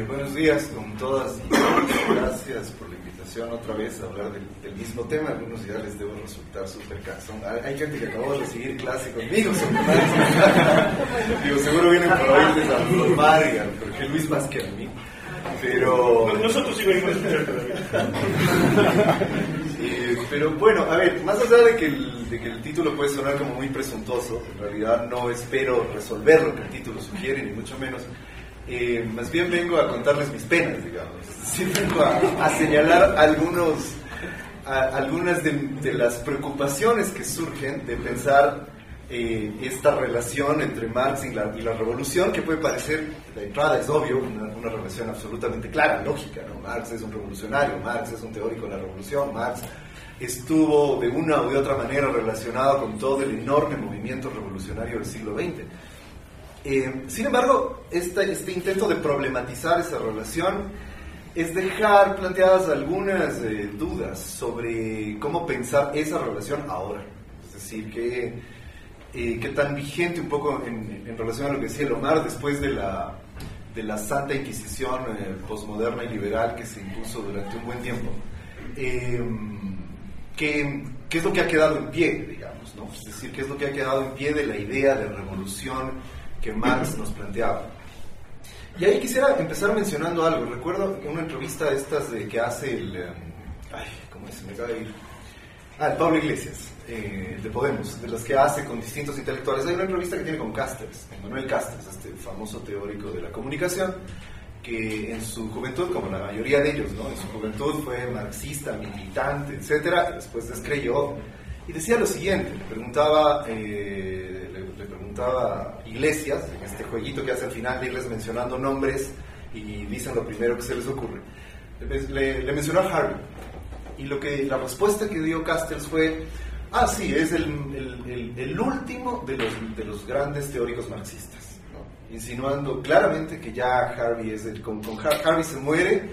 Buenos días con todas y todos. Gracias por la invitación otra vez a hablar del mismo tema. Algunos ya les debo resultar súper cansón. Hay gente que acabó de recibir clase conmigo sobre Marx. Digo, seguro vienen por oírles a formar y a Jorge Luis más que a mí. Pero nosotros sí venimos a escuchar todavía. Pero bueno, a ver, más allá de que el título puede sonar como muy presuntuoso, en realidad no espero resolver lo que el título sugiere, ni mucho menos. Más bien vengo a contarles mis penas, digamos. Sí, vengo a señalar algunas de las preocupaciones que surgen de pensar esta relación entre Marx y la revolución, que puede parecer, de entrada es obvio, una relación absolutamente clara, lógica, ¿no? Marx es un revolucionario, Marx es un teórico de la revolución, Marx estuvo de una u de otra manera relacionado con todo el enorme movimiento revolucionario del siglo XX. Sin embargo, este intento de problematizar esa relación es dejar planteadas algunas dudas sobre cómo pensar esa relación ahora. Es decir, qué tan vigente un poco en relación a lo que decía Omar después de la Santa Inquisición posmoderna y liberal que se impuso durante un buen tiempo. ¿Qué es lo que ha quedado en pie, digamos, ¿no? Es decir, qué es lo que ha quedado en pie de la idea de revolución que Marx nos planteaba. Y ahí quisiera empezar mencionando algo. Recuerdo una entrevista de estas que hace ¿cómo se me acaba de ir? El Pablo Iglesias, de Podemos, de las que hace con distintos intelectuales. Hay una entrevista que tiene con Castells, con Manuel Castells, este famoso teórico de la comunicación, que en su juventud, como la mayoría de ellos, ¿no? En su juventud fue marxista, militante, etcétera, y después descreyó. Y decía lo siguiente, le preguntaba Iglesias, en este jueguito que hace al final de irles mencionando nombres y dicen lo primero que se les ocurre. Le mencionó a Harvey, y la respuesta que dio Castells fue: sí, es el último de los grandes teóricos marxistas, ¿no? Insinuando claramente que ya Harvey con Harvey se muere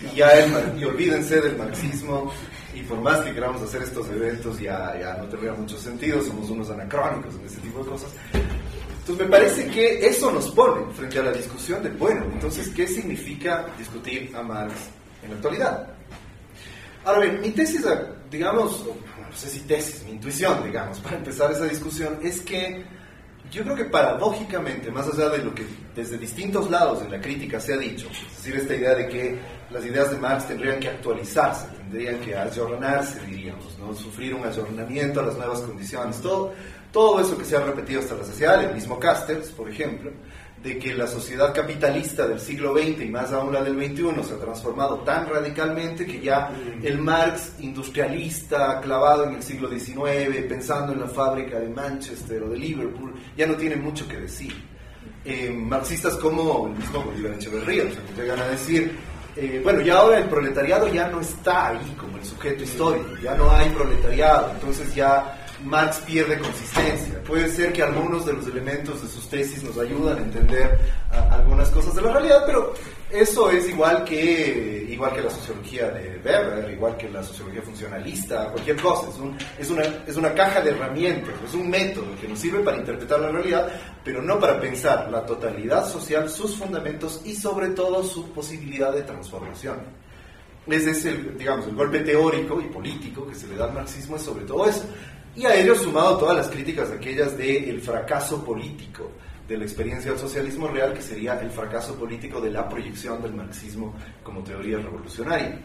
y olvídense del marxismo, y por más que queramos hacer estos eventos ya no tendría mucho sentido, somos unos anacrónicos en ese tipo de cosas. Entonces me parece que eso nos pone frente a la discusión de, bueno, entonces, ¿qué significa discutir a Marx en la actualidad? Ahora bien, mi tesis, digamos, no sé si tesis, mi intuición, digamos, para empezar esa discusión, es que yo creo que paradójicamente, más allá de lo que desde distintos lados en la crítica se ha dicho, es decir, esta idea de que las ideas de Marx tendrían que actualizarse, tendrían que ayornarse, diríamos, ¿no? Sufrir un ayornamiento a las nuevas condiciones, todo eso que se ha repetido hasta la saciedad, el mismo Castells, por ejemplo, de que la sociedad capitalista del siglo XX y más aún la del XXI se ha transformado tan radicalmente que ya el Marx industrialista clavado en el siglo XIX, pensando en la fábrica de Manchester o de Liverpool, ya no tiene mucho que decir. Marxistas como el mismo Bolívar Echeverría, o sea, que llegan a decir, bueno, ya ahora el proletariado ya no está ahí como el sujeto histórico, ya no hay proletariado, entonces ya Marx pierde consistencia. Puede ser que algunos de los elementos de sus tesis nos ayudan a entender algunas cosas de la realidad, pero eso es igual que la sociología de Weber, igual que la sociología funcionalista, cualquier cosa. Es una caja de herramientas, es un método que nos sirve para interpretar la realidad, pero no para pensar la totalidad social, sus fundamentos y sobre todo su posibilidad de transformación. Ese es el golpe teórico y político que se le da al marxismo, es sobre todo eso. Y a ello sumado todas las críticas aquellas del fracaso político de la experiencia del socialismo real, que sería el fracaso político de la proyección del marxismo como teoría revolucionaria.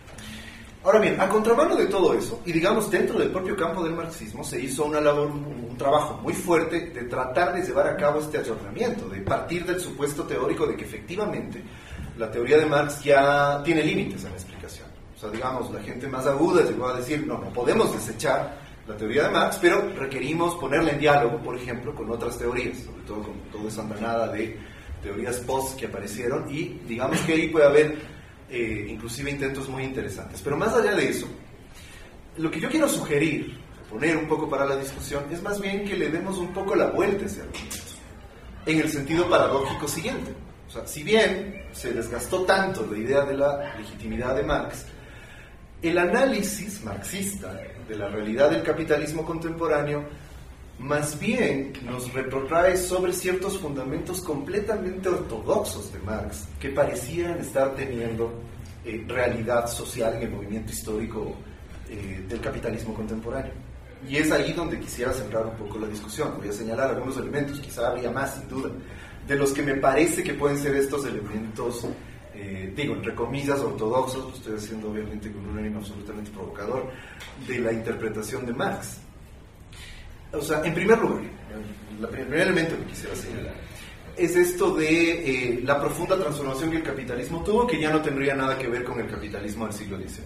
Ahora bien, a contramano de todo eso, y digamos dentro del propio campo del marxismo, se hizo un trabajo muy fuerte de tratar de llevar a cabo este ayornamiento, de partir del supuesto teórico de que efectivamente la teoría de Marx ya tiene límites en la explicación. O sea, digamos, la gente más aguda llegó a decir, no podemos desechar la teoría de Marx, pero requerimos ponerla en diálogo, por ejemplo, con otras teorías, sobre todo con toda esa andanada de teorías post que aparecieron, y digamos que ahí puede haber inclusive intentos muy interesantes. Pero más allá de eso, lo que yo quiero sugerir, poner un poco para la discusión, es más bien que le demos un poco la vuelta a ese argumento, en el sentido paradójico siguiente. O sea, si bien se desgastó tanto la idea de la legitimidad de Marx, el análisis marxista de la realidad del capitalismo contemporáneo más bien nos retrotrae sobre ciertos fundamentos completamente ortodoxos de Marx que parecían estar teniendo realidad social en el movimiento histórico del capitalismo contemporáneo. Y es ahí donde quisiera centrar un poco la discusión. Voy a señalar algunos elementos, quizá habría más sin duda, de los que me parece que pueden ser estos elementos, digo, entre comillas, ortodoxos, lo estoy haciendo obviamente con un ánimo absolutamente provocador, de la interpretación de Marx. O sea, en primer lugar, el primer elemento que quisiera señalar es esto de la profunda transformación que el capitalismo tuvo, que ya no tendría nada que ver con el capitalismo del siglo XIX.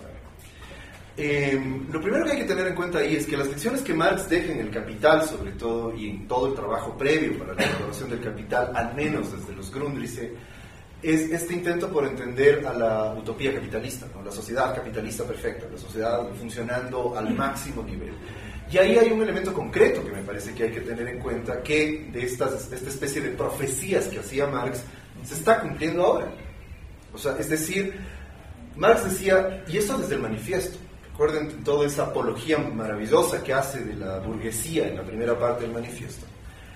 Lo primero que hay que tener en cuenta ahí es que las lecciones que Marx deja en El Capital, sobre todo, y en todo el trabajo previo para la elaboración del Capital, al menos desde los Grundrisse, es este intento por entender a la utopía capitalista, ¿no? La sociedad capitalista perfecta, la sociedad funcionando al máximo nivel. Y ahí hay un elemento concreto que me parece que hay que tener en cuenta, que de esta especie de profecías que hacía Marx se está cumpliendo ahora. O sea, es decir, Marx decía, y esto desde el manifiesto, recuerden toda esa apología maravillosa que hace de la burguesía en la primera parte del manifiesto.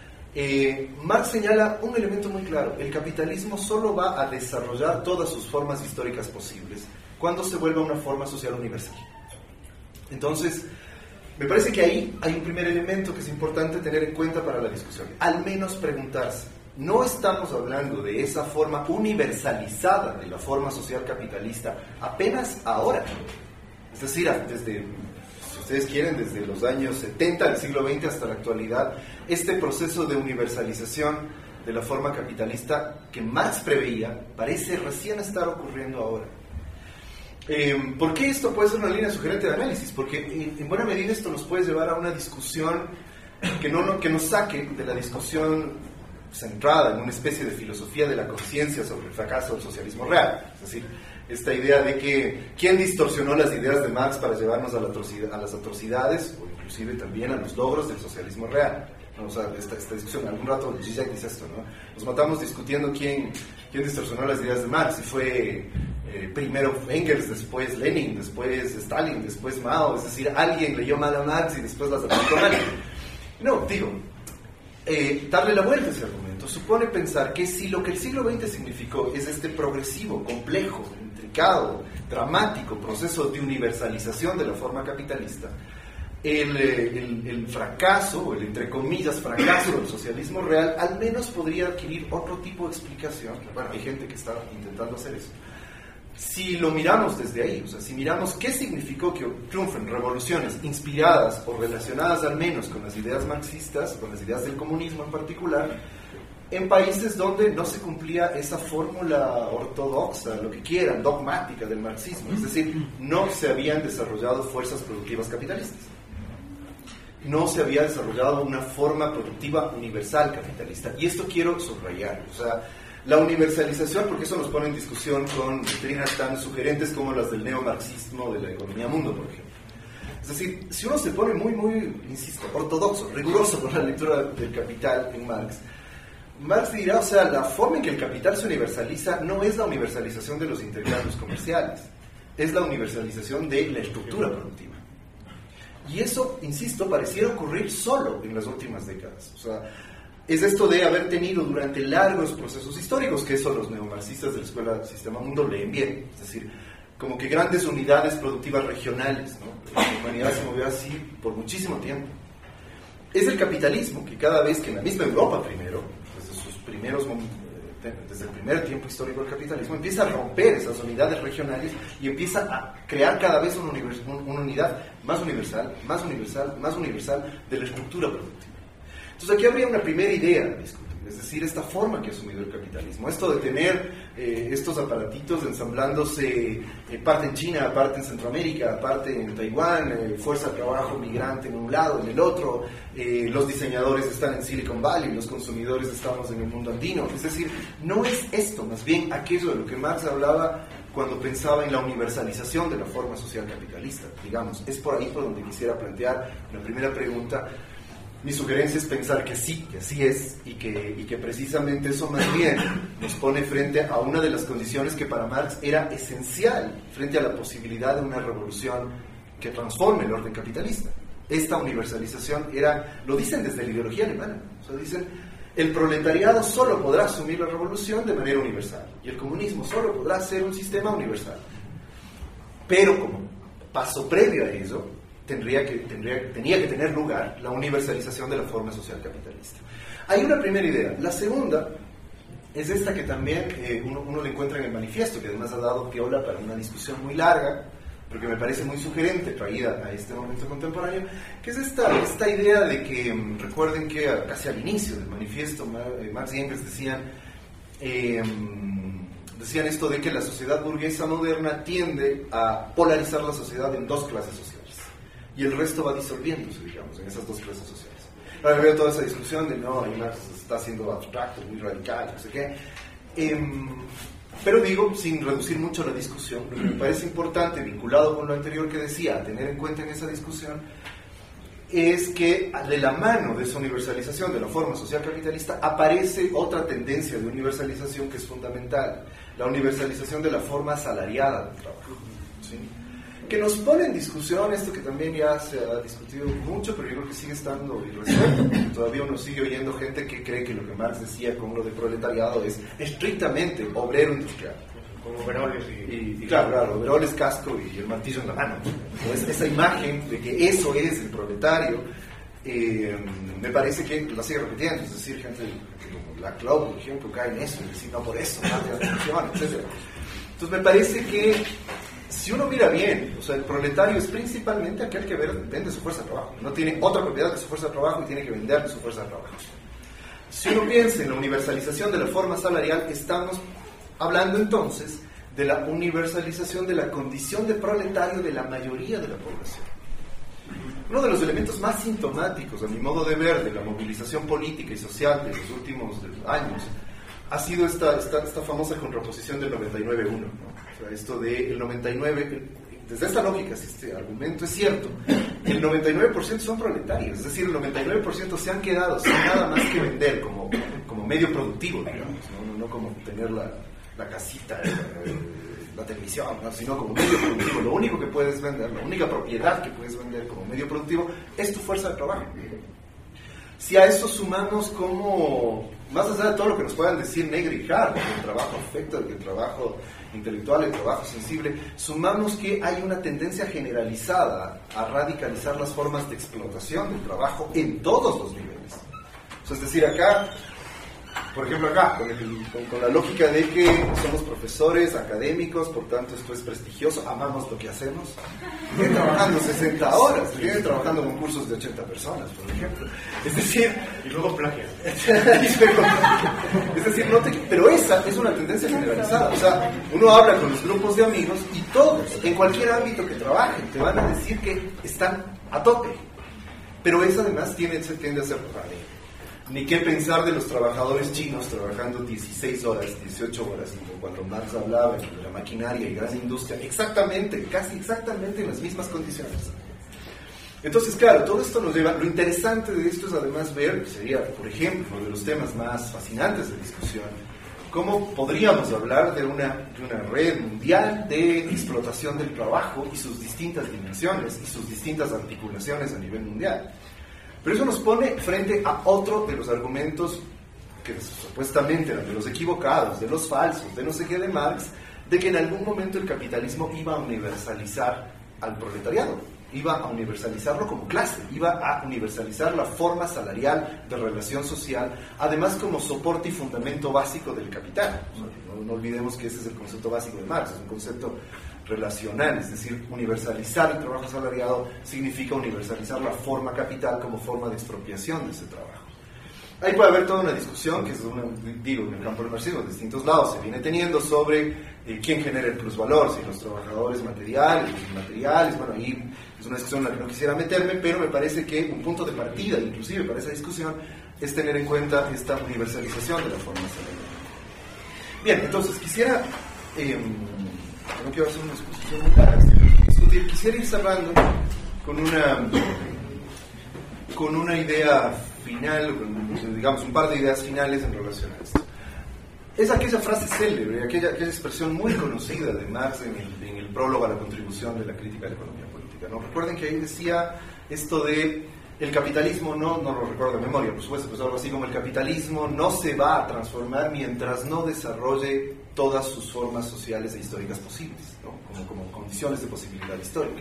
Marx señala un elemento muy claro: el capitalismo solo va a desarrollar todas sus formas históricas posibles cuando se vuelva una forma social universal. Entonces, me parece que ahí hay un primer elemento que es importante tener en cuenta para la discusión. Al menos preguntarse, no estamos hablando de esa forma universalizada de la forma social capitalista apenas ahora. Es decir, desde, si ustedes quieren, desde los años 70 del siglo XX hasta la actualidad, este proceso de universalización de la forma capitalista que Marx preveía parece recién estar ocurriendo ahora. ¿Por qué esto puede ser una línea sugerente de análisis? Porque en buena medida esto nos puede llevar a una discusión que nos saque de la discusión centrada en una especie de filosofía de la conciencia sobre el fracaso del socialismo real. Es decir, esta idea de que quién distorsionó las ideas de Marx para llevarnos a las atrocidades, o inclusive también a los logros del socialismo real. O sea, esta discusión, algún rato Zizek dice esto, ¿no? Nos matamos discutiendo quién distorsionó las ideas de Marx, y fue primero Engels, después Lenin, después Stalin, después Mao. Es decir, alguien leyó mal a Marx y después las aplicó mal. No, digo, darle la vuelta a ese argumento supone pensar que si lo que el siglo XX significó es este progresivo, complejo, intricado, dramático proceso de universalización de la forma capitalista, el fracaso, o el entre comillas fracaso del socialismo real, al menos podría adquirir otro tipo de explicación. Bueno, hay gente que está intentando hacer eso. Si lo miramos desde ahí, o sea, si miramos qué significó que triunfen revoluciones inspiradas o relacionadas al menos con las ideas marxistas, con las ideas del comunismo en particular, en países donde no se cumplía esa fórmula ortodoxa, lo que quieran, dogmática del marxismo, es decir, no se habían desarrollado fuerzas productivas capitalistas, no se había desarrollado una forma productiva universal capitalista. Y esto quiero subrayar, o sea, la universalización, porque eso nos pone en discusión con doctrinas tan sugerentes como las del neomarxismo, de la economía mundo, por ejemplo. Es decir, si uno se pone muy, insisto, ortodoxo, riguroso con la lectura del Capital en Marx dirá, o sea, la forma en que el capital se universaliza no es la universalización de los intercambios comerciales, es la universalización de la estructura productiva. Y eso, insisto, pareciera ocurrir solo en las últimas décadas. O sea, es esto de haber tenido durante largos procesos históricos, que eso los neomarxistas de la Escuela Sistema Mundo leen bien, es decir, como que grandes unidades productivas regionales, ¿no? La humanidad se movió así por muchísimo tiempo. Es el capitalismo que cada vez que en la misma Europa primero, desde el primer tiempo histórico del capitalismo, empieza a romper esas unidades regionales y empieza a crear cada vez una unidad más universal de la estructura productiva. Entonces aquí habría una primera idea a discutir, es decir, esta forma que ha asumido el capitalismo, esto de tener estos aparatitos ensamblándose, parte en China, parte en Centroamérica, parte en Taiwán, fuerza de trabajo migrante en un lado, en el otro, los diseñadores están en Silicon Valley, los consumidores estamos en el mundo andino. Es decir, no es esto, más bien aquello de lo que Marx hablaba cuando pensaba en la universalización de la forma social capitalista, digamos. Es por ahí por donde quisiera plantear la primera pregunta. Mi sugerencia es pensar que sí, que así es, y que precisamente eso más bien nos pone frente a una de las condiciones que para Marx era esencial frente a la posibilidad de una revolución que transforme el orden capitalista. esta universalización era, lo dicen desde la ideología alemana, o sea, dicen, el proletariado solo podrá asumir la revolución de manera universal, y el comunismo solo podrá ser un sistema universal. Pero como paso previo a eso, tenía que tener lugar la universalización de la forma social capitalista. Hay una primera idea. La segunda es esta que también uno la encuentra en el manifiesto, que además ha dado piola para una discusión muy larga, porque me parece muy sugerente, traída a este momento contemporáneo, que es esta idea de que, recuerden que casi al inicio del manifiesto, Marx y Engels decían esto de que la sociedad burguesa moderna tiende a polarizar la sociedad en dos clases sociales, y el resto va disolviéndose, digamos, en esas dos clases sociales. Ahora veo toda esa discusión de no, Marx está siendo abstracto, muy radical, no sé qué. Pero digo, sin reducir mucho la discusión, lo que me parece importante, vinculado con lo anterior que decía, a tener en cuenta en esa discusión, es que de la mano de esa universalización de la forma social capitalista aparece otra tendencia de universalización que es fundamental, la universalización de la forma asalariada del trabajo, ¿sí? Que nos pone en discusión esto que también ya se ha discutido mucho, pero yo creo que sigue estando irresuelto, porque todavía uno sigue oyendo gente que cree que lo que Marx decía con lo de proletariado es estrictamente obrero industrial. Como overoles y claro, overoles, casco y el martillo en la mano. Entonces, esa imagen de que eso es el proletario, me parece que la sigue repitiendo, es decir, gente como la Clau, por ejemplo, cae en eso, y decir, no por eso, no de atención, etc. Entonces me parece que si uno mira bien, o sea, el proletario es principalmente aquel que vende su fuerza de trabajo, no tiene otra propiedad que su fuerza de trabajo y tiene que vender su fuerza de trabajo. Si uno piensa en la universalización de la forma salarial, estamos hablando entonces de la universalización de la condición de proletario de la mayoría de la población. Uno de los elementos más sintomáticos, a mi modo de ver, de la movilización política y social de los últimos años, ha sido esta famosa contraposición del 99-1, ¿no? O sea, esto del 99, desde esta lógica, si este argumento es cierto, el 99% son proletarios, es decir, el 99% se han quedado sin nada más que vender como medio productivo, digamos, no como tener la casita, la televisión, ¿no? Sino como medio productivo. Lo único que puedes vender, la única propiedad que puedes vender como medio productivo es tu fuerza de trabajo. Si a eso sumamos como, más allá de todo lo que nos puedan decir Negri y Hart, que el trabajo afecto, que el trabajo intelectual, el trabajo sensible, sumamos que hay una tendencia generalizada a radicalizar las formas de explotación del trabajo en todos los niveles. O sea, es decir, acá, por ejemplo acá, con la lógica de que somos profesores, académicos, por tanto esto es prestigioso, amamos lo que hacemos, vienen trabajando 60 horas, vienen trabajando con cursos de 80 personas, por ejemplo. Es decir, y luego plagian. Es decir, pero esa es una tendencia generalizada. O sea, uno habla con los grupos de amigos y todos, en cualquier ámbito que trabajen, te van a decir que están a tope. Pero esa además tiende a ser raro. Ni qué pensar de los trabajadores chinos trabajando 16 horas, 18 horas, cuando Marx hablaba de la maquinaria y gran industria, casi exactamente en las mismas condiciones. Entonces, claro, todo esto nos lleva, lo interesante de esto es además ver, sería, por ejemplo, uno de los temas más fascinantes de discusión, cómo podríamos hablar de una red mundial de explotación del trabajo y sus distintas dimensiones y sus distintas articulaciones a nivel mundial. Pero eso nos pone frente a otro de los argumentos que supuestamente eran de los equivocados, de los falsos, de no sé qué de Marx, de que en algún momento el capitalismo iba a universalizar al proletariado, iba a universalizarlo como clase, iba a universalizar la forma salarial de relación social, además como soporte y fundamento básico del capital. No olvidemos que ese es el concepto básico de Marx, es un concepto relacional, es decir, universalizar el trabajo asalariado significa universalizar la forma capital como forma de expropiación de ese trabajo. Ahí puede haber toda una discusión, que es en el campo del marxismo, en distintos lados se viene teniendo sobre quién genera el plusvalor, si los trabajadores materiales, los inmateriales. Bueno, ahí es una discusión en la que no quisiera meterme, pero me parece que un punto de partida, inclusive para esa discusión, es tener en cuenta esta universalización de la forma salarial. Bien, entonces quisiera... no quiero hacer una exposición muy larga, quisiera ir cerrando con una idea final, digamos un par de ideas finales en relación a esto. Es aquella frase célebre, aquella expresión muy conocida de Marx en el prólogo a la contribución de la crítica de la economía política, ¿no? Recuerden que ahí decía esto de el capitalismo no lo recuerdo de memoria, por supuesto, pero algo así como el capitalismo no se va a transformar mientras no desarrolle todas sus formas sociales e históricas posibles, ¿no? como condiciones de posibilidad histórica.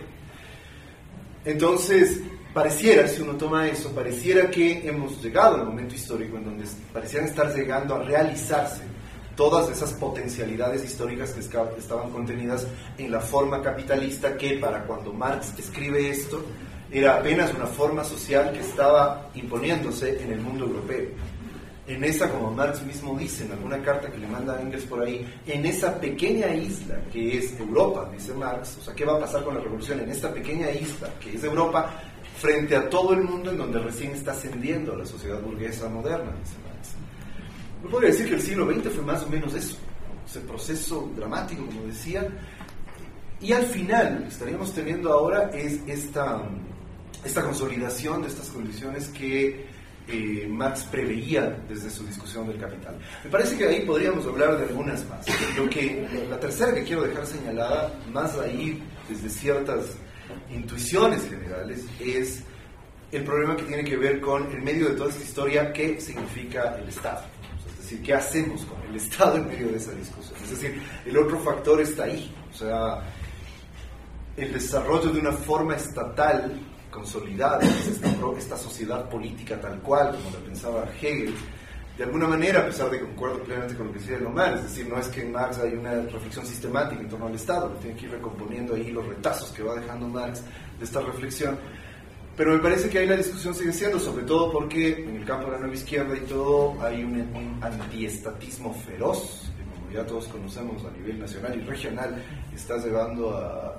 Entonces, pareciera, si uno toma eso, pareciera que hemos llegado al momento histórico en donde parecían estar llegando a realizarse todas esas potencialidades históricas que estaban contenidas en la forma capitalista, que para cuando Marx escribe esto era apenas una forma social que estaba imponiéndose en el mundo europeo. En esa, como Marx mismo dice en alguna carta que le manda a Engels por ahí, en esa pequeña isla que es Europa, dice Marx, o sea, ¿qué va a pasar con la revolución en esta pequeña isla que es Europa frente a todo el mundo en donde recién está ascendiendo la sociedad burguesa moderna, dice Marx? Yo podría decir que el siglo XX fue más o menos eso, ese proceso dramático, como decía, y al final estaríamos teniendo ahora es esta consolidación de estas condiciones que Marx preveía desde su discusión del Capital. Me parece que ahí podríamos hablar de algunas más. La tercera que quiero dejar señalada, más ahí desde ciertas intuiciones generales, es el problema que tiene que ver con, en medio de toda esta historia, qué significa el Estado. Es decir, qué hacemos con el Estado en medio de esa discusión. Es decir, el otro factor está ahí. O sea, el desarrollo de una forma estatal consolidada, esta sociedad política tal cual, como la pensaba Hegel, de alguna manera, a pesar de que concuerdo plenamente con lo que decía Lomar, es decir, no es que en Marx hay una reflexión sistemática en torno al Estado, tiene que ir recomponiendo ahí los retazos que va dejando Marx de esta reflexión, pero me parece que ahí la discusión sigue siendo, sobre todo porque en el campo de la nueva izquierda y todo, hay un antiestatismo feroz, que como ya todos conocemos a nivel nacional y regional, está llevando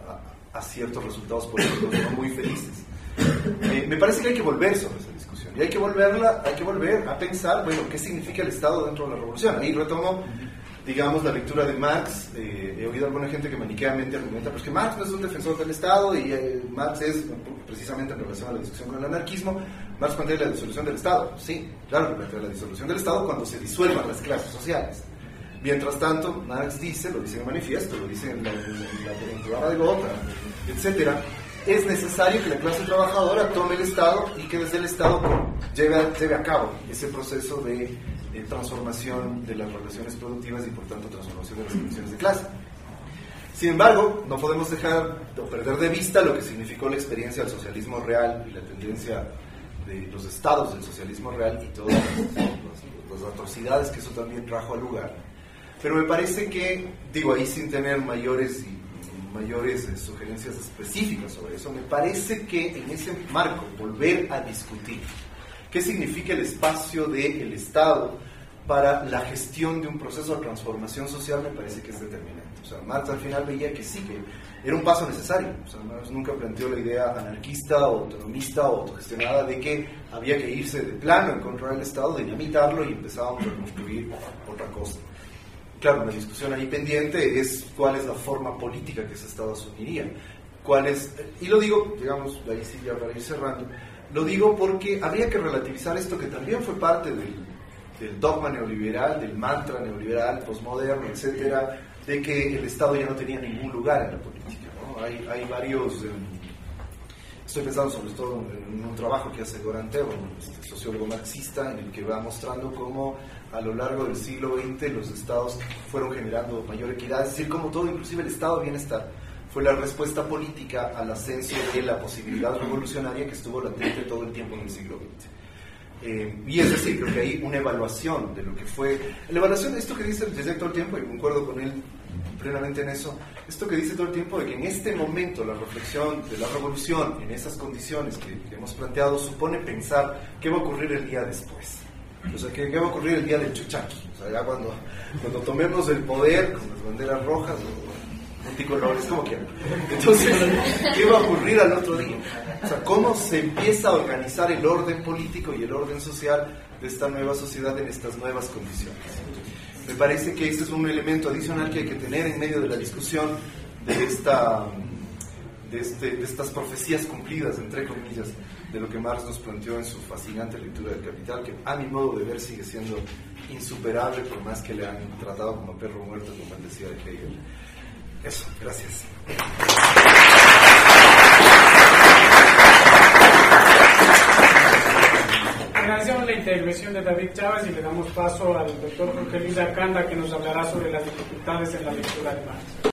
a ciertos resultados políticos no muy felices. Me parece que hay que volver sobre esa discusión y hay que volver a pensar, bueno, ¿qué significa el Estado dentro de la revolución? Ahí retomo, digamos, la lectura de Marx. He oído a alguna gente que maniqueamente argumenta pues que Marx no es un defensor del Estado y Marx es, precisamente en relación a la discusión con el anarquismo, Marx plantea la disolución del Estado. Sí, claro, plantea la disolución del Estado cuando se disuelvan las clases sociales. Mientras tanto, Marx dice, lo dice en el manifiesto, lo dice en el programa de Gotha, etcétera, es necesario que la clase trabajadora tome el Estado y que desde el Estado lleve a cabo ese proceso de transformación de las relaciones productivas y por tanto transformación de las condiciones de clase. Sin embargo, no podemos dejar o perder de vista lo que significó la experiencia del socialismo real y la tendencia de los estados del socialismo real y todas las atrocidades que eso también trajo al lugar. Pero me parece que, digo ahí sin tener mayores sugerencias específicas sobre eso, me parece que en ese marco volver a discutir qué significa el espacio del Estado para la gestión de un proceso de transformación social me parece que es determinante. O sea, Marx al final veía que sí, que era un paso necesario. O sea, Marx nunca planteó la idea anarquista o autonomista o autogestionada de que había que irse de plano en contra del Estado, dinamitarlo y empezábamos a construir otra cosa. Claro, la discusión ahí pendiente es cuál es la forma política que ese Estado asumiría. Y lo digo, digamos, ahí sí ya para ir cerrando, lo digo porque habría que relativizar esto que también fue parte del dogma neoliberal, del mantra neoliberal, posmoderno, etcétera, de que el Estado ya no tenía ningún lugar en la política, ¿no? Hay varios... Estoy pensando sobre todo en un trabajo que hace Goran Tevon, sociólogo marxista, en el que va mostrando cómo a lo largo del siglo XX los estados fueron generando mayor equidad, es decir, como todo, inclusive el estado de bienestar, fue la respuesta política al ascenso de la posibilidad revolucionaria que estuvo latente todo el tiempo en el siglo XX. Y es decir, creo que hay una evaluación de lo que fue... La evaluación de esto que dice desde todo el tiempo, y concuerdo con él plenamente en eso, esto que dice todo el tiempo de que en este momento la reflexión de la revolución en esas condiciones que hemos planteado supone pensar qué va a ocurrir el día después. O sea, ¿qué va a ocurrir el día del Chuchaqui? O sea, ya cuando tomemos el poder con las banderas rojas o multicolores, como quieran. Entonces, ¿qué va a ocurrir al otro día? O sea, ¿cómo se empieza a organizar el orden político y el orden social de esta nueva sociedad en estas nuevas condiciones? Me parece que este es un elemento adicional que hay que tener en medio de la discusión de estas profecías cumplidas, entre comillas, de lo que Marx nos planteó en su fascinante lectura del Capital, que a mi modo de ver sigue siendo insuperable por más que le han tratado como perro muerto, como él decía de Hegel. Eso, gracias. intervención de David Chávez y le damos paso al doctor Jorge Luis Arcanda, que nos hablará sobre las dificultades en la lectura de Marx.